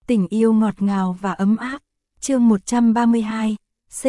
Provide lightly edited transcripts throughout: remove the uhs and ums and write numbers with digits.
Tình yêu ngọt ngào và ấm áp. Chương 132,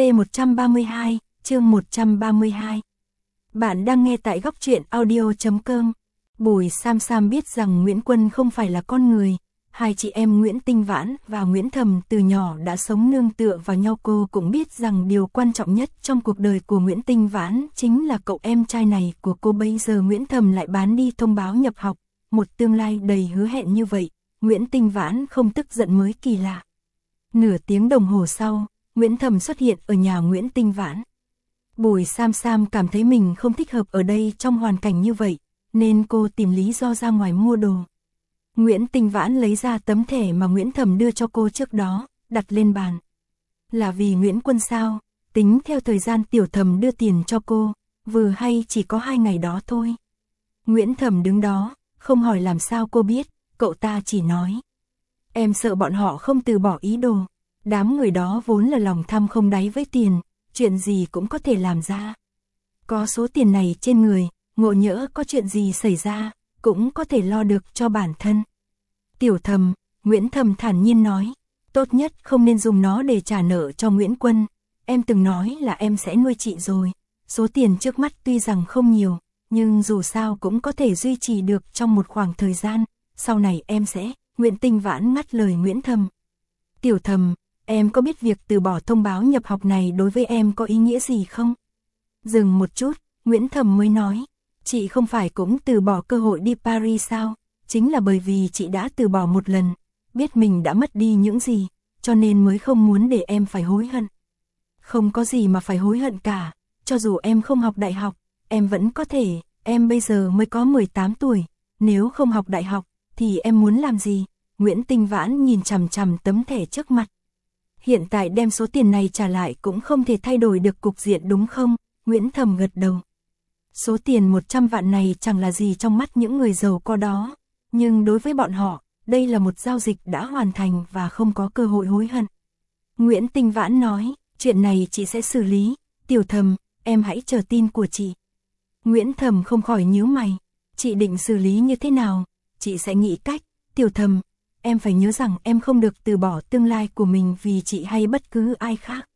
C132, chương 132. Bạn đang nghe tại góc truyện audio.com. Bùi Sam Sam biết rằng Nguyễn Quân không phải là con người. Hai chị em Nguyễn Tinh Vãn và Nguyễn Thầm từ nhỏ đã sống nương tựa vào nhau. Cô cũng biết rằng điều quan trọng nhất trong cuộc đời của Nguyễn Tinh Vãn chính là cậu em trai này của cô. Bây giờ Nguyễn Thầm lại bán đi thông báo nhập học, một tương lai đầy hứa hẹn như vậy, Nguyễn Tinh Vãn không tức giận mới kỳ lạ. Nửa tiếng đồng hồ sau, Nguyễn Thầm xuất hiện ở nhà Nguyễn Tinh Vãn. Bùi Sam Sam cảm thấy mình không thích hợp ở đây trong hoàn cảnh như vậy, nên cô tìm lý do ra ngoài mua đồ. Nguyễn Tinh Vãn lấy ra tấm thẻ mà Nguyễn Thầm đưa cho cô trước đó, đặt lên bàn. Là vì Nguyễn Quân sao? Tính theo thời gian Tiểu Thầm đưa tiền cho cô, vừa hay chỉ có 2 ngày đó thôi. Nguyễn Thầm đứng đó, không hỏi làm sao cô biết, cậu ta chỉ nói. Em sợ bọn họ không từ bỏ ý đồ. Đám người đó vốn là lòng tham không đáy với tiền, chuyện gì cũng có thể làm ra. Có số tiền này trên người, ngộ nhỡ có chuyện gì xảy ra, cũng có thể lo được cho bản thân. Tiểu Thầm, Nguyễn Thầm thản nhiên nói, tốt nhất không nên dùng nó để trả nợ cho Nguyễn Quân. Em từng nói là em sẽ nuôi chị rồi. Số tiền trước mắt tuy rằng không nhiều, nhưng dù sao cũng có thể duy trì được trong một khoảng thời gian. Sau này em sẽ... Nguyễn Tinh Vãn ngắt lời Nguyễn Thầm. Tiểu Thầm, em có biết việc từ bỏ thông báo nhập học này đối với em có ý nghĩa gì không? Dừng một chút, Nguyễn Thầm mới nói. Chị không phải cũng từ bỏ cơ hội đi Paris sao? Chính là bởi vì chị đã từ bỏ một lần, biết mình đã mất đi những gì, cho nên mới không muốn để em phải hối hận. Không có gì mà phải hối hận cả, cho dù em không học đại học, em vẫn có thể, em bây giờ mới có 18 tuổi, nếu không học đại học, thì em muốn làm gì? Nguyễn Tinh Vãn nhìn chằm chằm tấm thẻ trước mặt. Hiện tại đem số tiền này trả lại cũng không thể thay đổi được cục diện đúng không? Nguyễn Thầm gật đầu. Số tiền 100 vạn này chẳng là gì trong mắt những người giàu có đó, nhưng đối với bọn họ, đây là một giao dịch đã hoàn thành và không có cơ hội hối hận. Nguyễn Tinh Vãn nói, chuyện này chị sẽ xử lý, Tiểu Thầm, em hãy chờ tin của chị. Nguyễn Thầm không khỏi nhíu mày, chị định xử lý như thế nào? Chị sẽ nghĩ cách. Tiểu Thầm, em phải nhớ rằng em không được từ bỏ tương lai của mình vì chị hay bất cứ ai khác.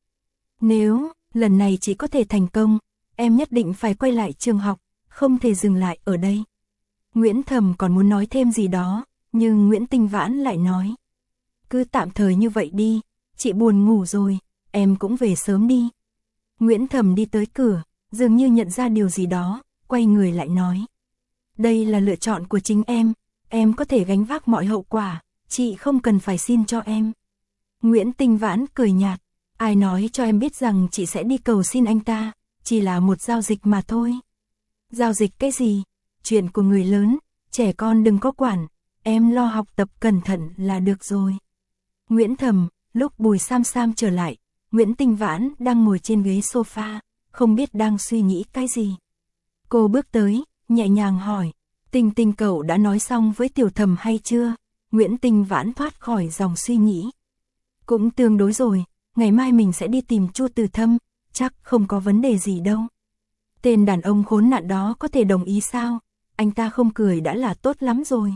Nếu lần này chị có thể thành công, em nhất định phải quay lại trường học, không thể dừng lại ở đây. Nguyễn Thầm còn muốn nói thêm gì đó, nhưng Nguyễn Tinh Vãn lại nói. Cứ tạm thời như vậy đi, chị buồn ngủ rồi, em cũng về sớm đi. Nguyễn Thầm đi tới cửa, dường như nhận ra điều gì đó, quay người lại nói. Đây là lựa chọn của chính em có thể gánh vác mọi hậu quả, chị không cần phải xin cho em. Nguyễn Tinh Vãn cười nhạt, ai nói cho em biết rằng chị sẽ đi cầu xin anh ta, chỉ là một giao dịch mà thôi. Giao dịch cái gì? Chuyện của người lớn, trẻ con đừng có quản, em lo học tập cẩn thận là được rồi. Nguyễn Thầm, lúc Bùi Sam Sam trở lại, Nguyễn Tinh Vãn đang ngồi trên ghế sofa, không biết đang suy nghĩ cái gì. Cô bước tới, nhẹ nhàng hỏi. Tinh Tinh cậu đã nói xong với Tiểu Thầm hay chưa? Nguyễn Tinh Vãn thoát khỏi dòng suy nghĩ. Cũng tương đối rồi, ngày mai mình sẽ đi tìm Chu Từ Thâm, chắc không có vấn đề gì đâu. Tên đàn ông khốn nạn đó có thể đồng ý sao? Anh ta không cười đã là tốt lắm rồi.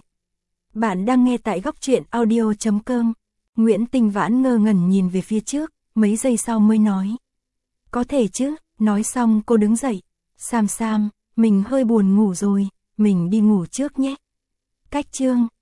Bạn đang nghe tại góc truyện audio.com. Nguyễn Tinh Vãn ngơ ngẩn nhìn về phía trước, mấy giây sau mới nói. Có thể chứ, nói xong cô đứng dậy. Sam Sam, mình hơi buồn ngủ rồi. Mình đi ngủ trước nhé. Cách chương